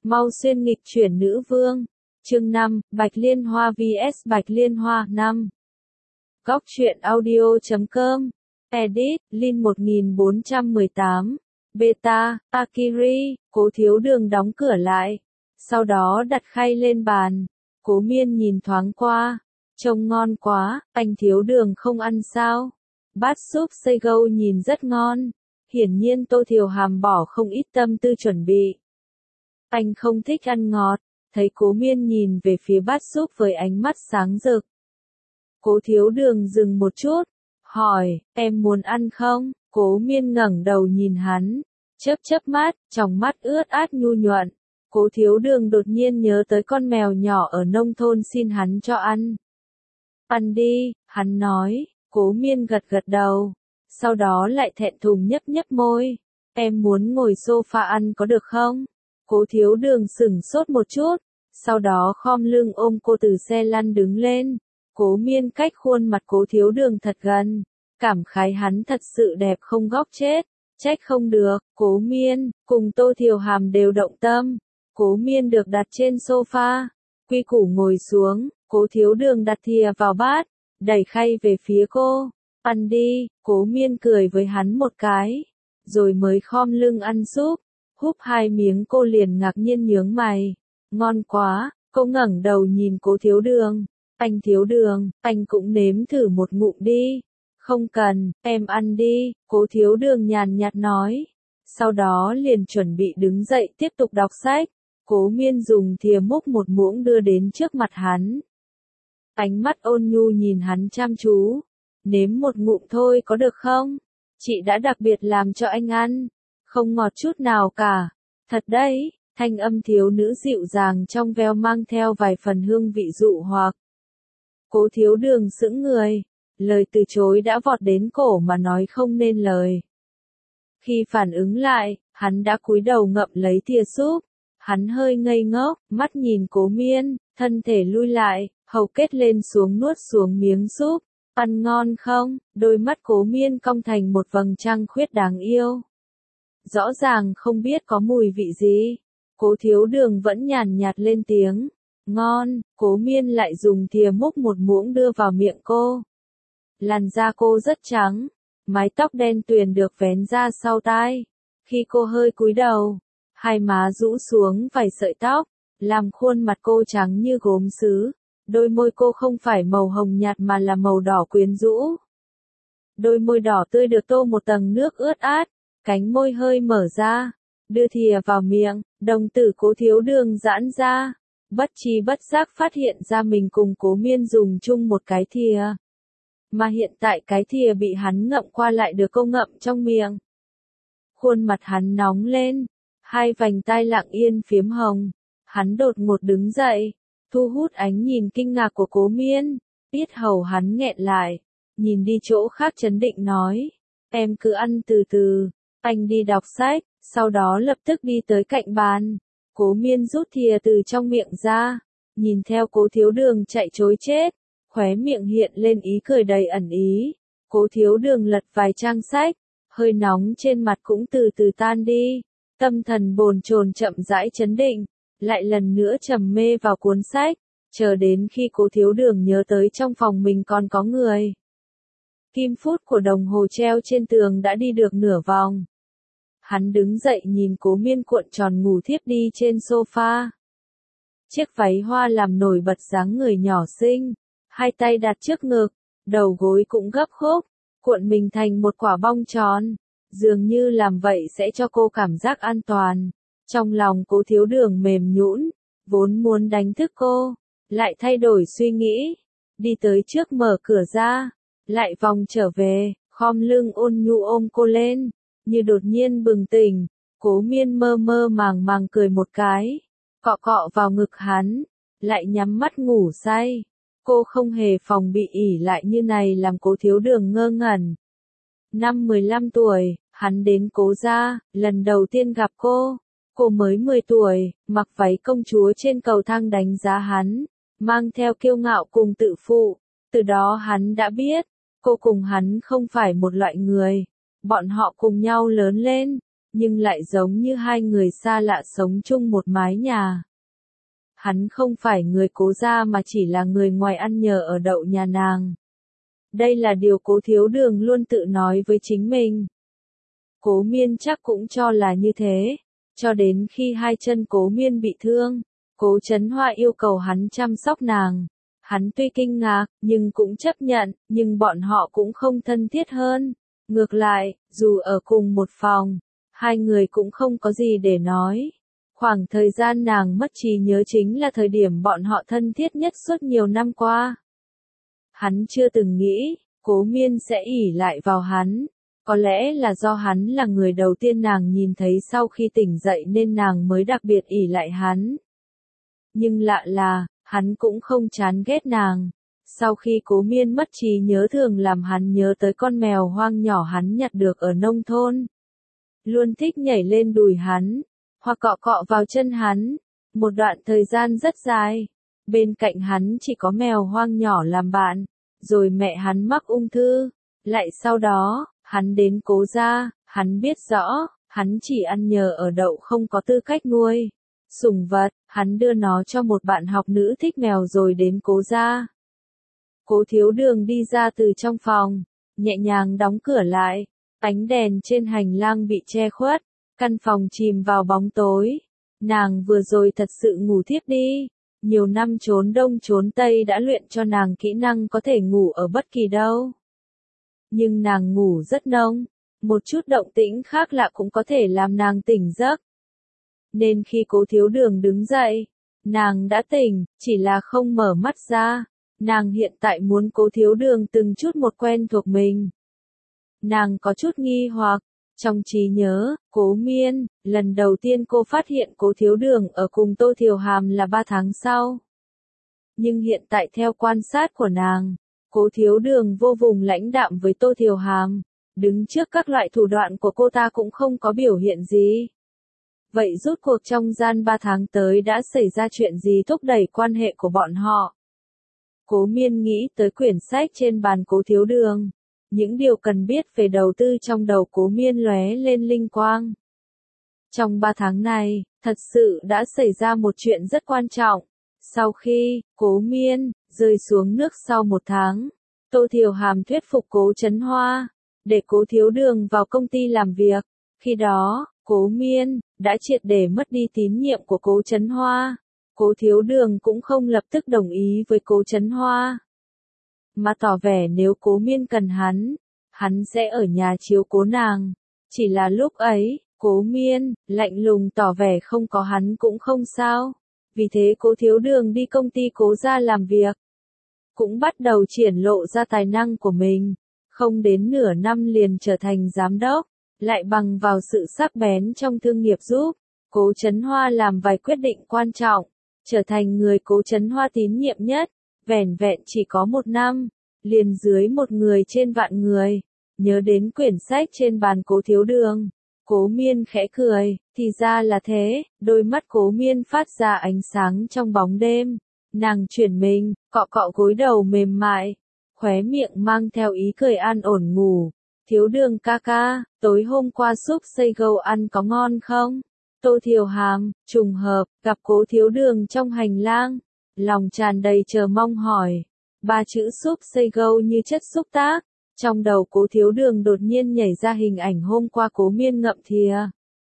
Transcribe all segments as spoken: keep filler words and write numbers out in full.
Mau xuyên nghịch chuyển nữ vương. Chương năm, Bạch Liên Hoa vs Bạch Liên Hoa năm. Góc truyện audio chấm com. Edit, Linh một nghìn bốn trăm mười tám. Beta, Akiri, Cố Thiếu Đường đóng cửa lại. Sau đó đặt khay lên bàn. Cố Miên nhìn thoáng qua. Trông ngon quá, anh Thiếu Đường không ăn sao? Bát súp Seigo nhìn rất ngon. Hiển nhiên Tô Thiều Hàm bỏ không ít tâm tư chuẩn bị. Anh không thích ăn ngọt. Thấy Cố Miên nhìn về phía bát súp với ánh mắt sáng rực. Cố Thiếu Đường dừng một chút, hỏi, em muốn ăn không? Cố Miên ngẩng đầu nhìn hắn, chớp chớp mắt, tròng mắt ướt át nhu nhuận. Cố Thiếu Đường đột nhiên nhớ tới con mèo nhỏ ở nông thôn xin hắn cho ăn. Ăn đi, hắn nói. Cố Miên gật gật đầu, sau đó lại thẹn thùng nhấp nhấp môi. Em muốn ngồi sofa ăn có được không? Cố Thiếu Đường sửng sốt một chút, sau đó khom lưng ôm cô từ xe lăn đứng lên. Cố Miên cách khuôn mặt Cố Thiếu Đường thật gần, cảm khái hắn thật sự đẹp không góc chết. Trách không được, Cố Miên, cùng Tô Thiều Hàm đều động tâm. Cố Miên được đặt trên sofa, quy củ ngồi xuống, Cố Thiếu Đường đặt thìa vào bát, đẩy khay về phía cô. Ăn đi, Cố Miên cười với hắn một cái, rồi mới khom lưng ăn súp. Húp hai miếng cô liền ngạc nhiên nhướng mày. Ngon quá, cô ngẩng đầu nhìn Cố Thiếu Đường. Anh Thiếu Đường, anh cũng nếm thử một ngụm đi. Không cần, em ăn đi, Cố Thiếu Đường nhàn nhạt nói. Sau đó liền chuẩn bị đứng dậy tiếp tục đọc sách. Cố Miên dùng thìa múc một muỗng đưa đến trước mặt hắn. Ánh mắt ôn nhu nhìn hắn chăm chú. Nếm một ngụm thôi có được không? Chị đã đặc biệt làm cho anh ăn. Không ngọt chút nào cả. Thật đấy, thanh âm thiếu nữ dịu dàng trong veo mang theo vài phần hương vị dụ hoặc. Cố Thiếu Đường sững người. Lời từ chối đã vọt đến cổ mà nói không nên lời. Khi phản ứng lại, hắn đã cúi đầu ngậm lấy thìa súp. Hắn hơi ngây ngốc, mắt nhìn Cố Miên, thân thể lui lại, hầu kết lên xuống nuốt xuống miếng súp. Ăn ngon không? Đôi mắt Cố Miên cong thành một vầng trăng khuyết đáng yêu. Rõ ràng không biết có mùi vị gì. Cố Thiếu Đường vẫn nhàn nhạt lên tiếng. Ngon, Cố Miên lại dùng thìa múc một muỗng đưa vào miệng cô. Làn da cô rất trắng, mái tóc đen tuyền được vén ra sau tai. Khi cô hơi cúi đầu, hai má rũ xuống vài sợi tóc, làm khuôn mặt cô trắng như gốm sứ. Đôi môi cô không phải màu hồng nhạt mà là màu đỏ quyến rũ. Đôi môi đỏ tươi được tô một tầng nước ướt át, cánh môi hơi mở ra, đưa thìa vào miệng, đồng tử Cố Thiếu Đường giãn ra, bất tri bất giác phát hiện ra mình cùng Cố Miên dùng chung một cái thìa. Mà hiện tại cái thìa bị hắn ngậm qua lại được cô ngậm trong miệng. Khuôn mặt hắn nóng lên, hai vành tai lặng yên phiếm hồng, hắn đột ngột đứng dậy, thu hút ánh nhìn kinh ngạc của Cố Miên, yết hầu hắn nghẹn lại, nhìn đi chỗ khác trấn định nói, em cứ ăn từ từ, anh đi đọc sách, sau đó lập tức đi tới cạnh bàn. Cố Miên rút thìa từ trong miệng ra, nhìn theo Cố Thiếu Đường chạy trối chết, khóe miệng hiện lên ý cười đầy ẩn ý. Cố Thiếu Đường lật vài trang sách, hơi nóng trên mặt cũng từ từ tan đi, tâm thần bồn chồn chậm rãi trấn định, lại lần nữa trầm mê vào cuốn sách, chờ đến khi Cố Thiếu Đường nhớ tới trong phòng mình còn có người. Kim phút của đồng hồ treo trên tường đã đi được nửa vòng. Hắn đứng dậy nhìn Cố Miên cuộn tròn ngủ thiếp đi trên sofa. Chiếc váy hoa làm nổi bật dáng người nhỏ xinh, hai tay đặt trước ngực, đầu gối cũng gấp khúc, cuộn mình thành một quả bong tròn, dường như làm vậy sẽ cho cô cảm giác an toàn. Trong lòng Cố Thiếu Đường mềm nhũn, vốn muốn đánh thức cô, lại thay đổi suy nghĩ, đi tới trước mở cửa ra, lại vòng trở về, khom lưng ôn nhu ôm cô lên, như đột nhiên bừng tỉnh. Cố Miên mơ mơ màng màng cười một cái, cọ cọ vào ngực hắn, lại nhắm mắt ngủ say. Cô không hề phòng bị ỉ lại như này làm Cố Thiếu Đường ngơ ngẩn. Năm mười lăm tuổi, hắn đến Cố gia, lần đầu tiên gặp cô. Cô mới mười tuổi, mặc váy công chúa trên cầu thang đánh giá hắn, mang theo kiêu ngạo cùng tự phụ. Từ đó hắn đã biết, cô cùng hắn không phải một loại người. Bọn họ cùng nhau lớn lên, nhưng lại giống như hai người xa lạ sống chung một mái nhà. Hắn không phải người Cố gia mà chỉ là người ngoài ăn nhờ ở đậu nhà nàng. Đây là điều Cố Thiếu Đường luôn tự nói với chính mình. Cố Miên chắc cũng cho là như thế, cho đến khi hai chân Cố Miên bị thương, Cố Chấn Hoa yêu cầu hắn chăm sóc nàng. Hắn tuy kinh ngạc, nhưng cũng chấp nhận, nhưng bọn họ cũng không thân thiết hơn. Ngược lại, dù ở cùng một phòng, hai người cũng không có gì để nói. Khoảng thời gian nàng mất trí nhớ chính là thời điểm bọn họ thân thiết nhất suốt nhiều năm qua. Hắn chưa từng nghĩ, Cố Miên sẽ ỷ lại vào hắn. Có lẽ là do hắn là người đầu tiên nàng nhìn thấy sau khi tỉnh dậy nên nàng mới đặc biệt ỷ lại hắn. Nhưng lạ là, hắn cũng không chán ghét nàng. Sau khi Cố Miên mất trí nhớ thường làm hắn nhớ tới con mèo hoang nhỏ hắn nhặt được ở nông thôn. Luôn thích nhảy lên đùi hắn, hoặc cọ cọ vào chân hắn. Một đoạn thời gian rất dài, bên cạnh hắn chỉ có mèo hoang nhỏ làm bạn. Rồi mẹ hắn mắc ung thư. Lại sau đó, hắn đến Cố gia, hắn biết rõ, hắn chỉ ăn nhờ ở đậu không có tư cách nuôi sủng vật, hắn đưa nó cho một bạn học nữ thích mèo rồi đến Cố gia. Cố Thiếu Đường đi ra từ trong phòng, nhẹ nhàng đóng cửa lại, ánh đèn trên hành lang bị che khuất, căn phòng chìm vào bóng tối. Nàng vừa rồi thật sự ngủ thiếp đi, nhiều năm trốn đông trốn tây đã luyện cho nàng kỹ năng có thể ngủ ở bất kỳ đâu. Nhưng nàng ngủ rất nông, một chút động tĩnh khác lạ cũng có thể làm nàng tỉnh giấc. Nên khi Cố Thiếu Đường đứng dậy, nàng đã tỉnh, chỉ là không mở mắt ra. Nàng hiện tại muốn Cố Thiếu Đường từng chút một quen thuộc mình. Nàng có chút nghi hoặc, trong trí nhớ, Cố Miên, lần đầu tiên cô phát hiện Cố Thiếu Đường ở cùng Tô Thiều Hàm là ba tháng sau. Nhưng hiện tại theo quan sát của nàng, Cố Thiếu Đường vô vùng lãnh đạm với Tô Thiều Hàm, đứng trước các loại thủ đoạn của cô ta cũng không có biểu hiện gì. Vậy rốt cuộc trong gian ba tháng tới đã xảy ra chuyện gì thúc đẩy quan hệ của bọn họ? Cố Miên nghĩ tới quyển sách trên bàn Cố Thiếu Đường. Những điều cần biết về đầu tư trong đầu Cố Miên lóe lên linh quang. Trong ba tháng này, thật sự đã xảy ra một chuyện rất quan trọng. Sau khi, Cố Miên, rơi xuống nước sau một tháng, Tô Thiều Hàm thuyết phục Cố Chấn Hoa, để Cố Thiếu Đường vào công ty làm việc. Khi đó, Cố Miên, đã triệt để mất đi tín nhiệm của Cố Chấn Hoa. Cố Thiếu Đường cũng không lập tức đồng ý với Cố Chấn Hoa, mà tỏ vẻ nếu Cố Miên cần hắn, hắn sẽ ở nhà chiếu cố nàng. Chỉ là lúc ấy, Cố Miên, lạnh lùng tỏ vẻ không có hắn cũng không sao. Vì thế Cố Thiếu Đường đi công ty Cố gia làm việc. Cũng bắt đầu triển lộ ra tài năng của mình. Không đến nửa năm liền trở thành giám đốc, lại bằng vào sự sắc bén trong thương nghiệp giúp Cố Chấn Hoa làm vài quyết định quan trọng, trở thành người Cố Chấn Hoa tín nhiệm nhất. Vẻn vẹn chỉ có một năm, liền dưới một người trên vạn người. Nhớ đến quyển sách trên bàn Cố Thiếu Đường, Cố Miên khẽ cười, thì ra là thế. Đôi mắt Cố Miên phát ra ánh sáng trong bóng đêm. Nàng chuyển mình, cọ cọ gối đầu mềm mại, khóe miệng mang theo ý cười an ổn ngủ. Thiếu Đường ca ca, tối hôm qua súp xây gâu ăn có ngon không? Tô Thiều Hàm, trùng hợp, gặp Cố Thiếu Đường trong hành lang, lòng tràn đầy chờ mong hỏi. Ba chữ súp xây gâu như chất xúc tác. Trong đầu Cố Thiếu Đường đột nhiên nhảy ra hình ảnh hôm qua Cố Miên ngậm thìa.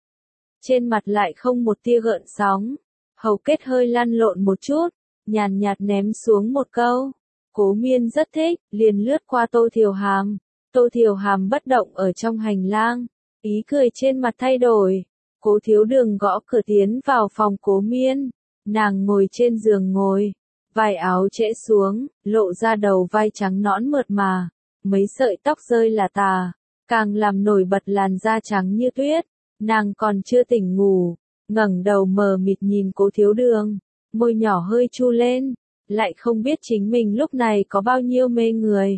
Trên mặt lại không một tia gợn sóng, hầu kết hơi lăn lộn một chút, nhàn nhạt ném xuống một câu. Cố Miên rất thích, liền lướt qua Tô Thiều Hàm. Tô Thiều Hàm bất động ở trong hành lang, ý cười trên mặt thay đổi. Cố Thiếu Đường gõ cửa tiến vào phòng Cố Miên. Nàng ngồi trên giường ngồi, vải áo trễ xuống, lộ ra đầu vai trắng nõn mượt mà. Mấy sợi tóc rơi là tà, càng làm nổi bật làn da trắng như tuyết. Nàng còn chưa tỉnh ngủ, ngẩng đầu mờ mịt nhìn Cố Thiếu Đường, môi nhỏ hơi chu lên, lại không biết chính mình lúc này có bao nhiêu mê người.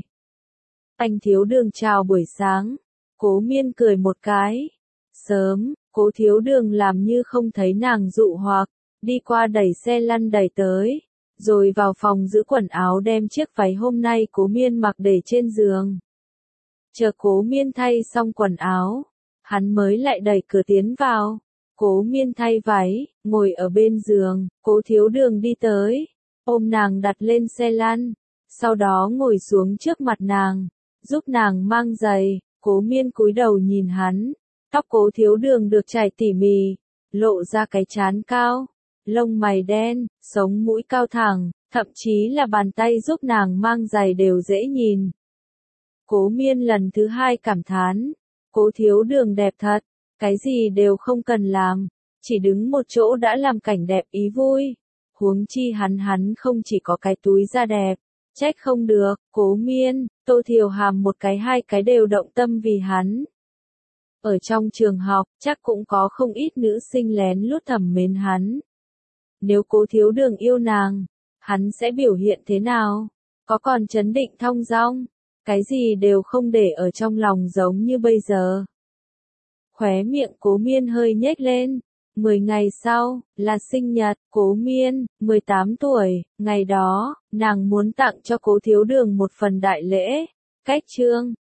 Anh Thiếu Đường chào buổi sáng. Cố Miên cười một cái. Sớm, Cố Thiếu Đường làm như không thấy nàng dụ hoặc, đi qua đẩy xe lăn đẩy tới, rồi vào phòng giữ quần áo đem chiếc váy hôm nay Cố Miên mặc để trên giường. Chờ Cố Miên thay xong quần áo, hắn mới lại đẩy cửa tiến vào. Cố Miên thay váy, ngồi ở bên giường, Cố Thiếu Đường đi tới, ôm nàng đặt lên xe lăn, sau đó ngồi xuống trước mặt nàng, giúp nàng mang giày. Cố Miên cúi đầu nhìn hắn, tóc Cố Thiếu Đường được chải tỉ mỉ, lộ ra cái trán cao, lông mày đen, sống mũi cao thẳng, thậm chí là bàn tay giúp nàng mang giày đều dễ nhìn. Cố Miên lần thứ hai cảm thán, Cố Thiếu Đường đẹp thật, cái gì đều không cần làm, chỉ đứng một chỗ đã làm cảnh đẹp ý vui. Huống chi hắn hắn không chỉ có cái túi da đẹp, trách không được. Cố Miên, Tô Thiều Hàm một cái hai cái đều động tâm vì hắn. Ở trong trường học, chắc cũng có không ít nữ sinh lén lút thầm mến hắn. Nếu Cố Thiếu Đường yêu nàng, hắn sẽ biểu hiện thế nào? Có còn trấn định thong dong, cái gì đều không để ở trong lòng giống như bây giờ. Khóe miệng Cố Miên hơi nhếch lên. Mười ngày sau, là sinh nhật, Cố Miên, mười tám tuổi, ngày đó, nàng muốn tặng cho Cố Thiếu Đường một phần đại lễ, cách trương.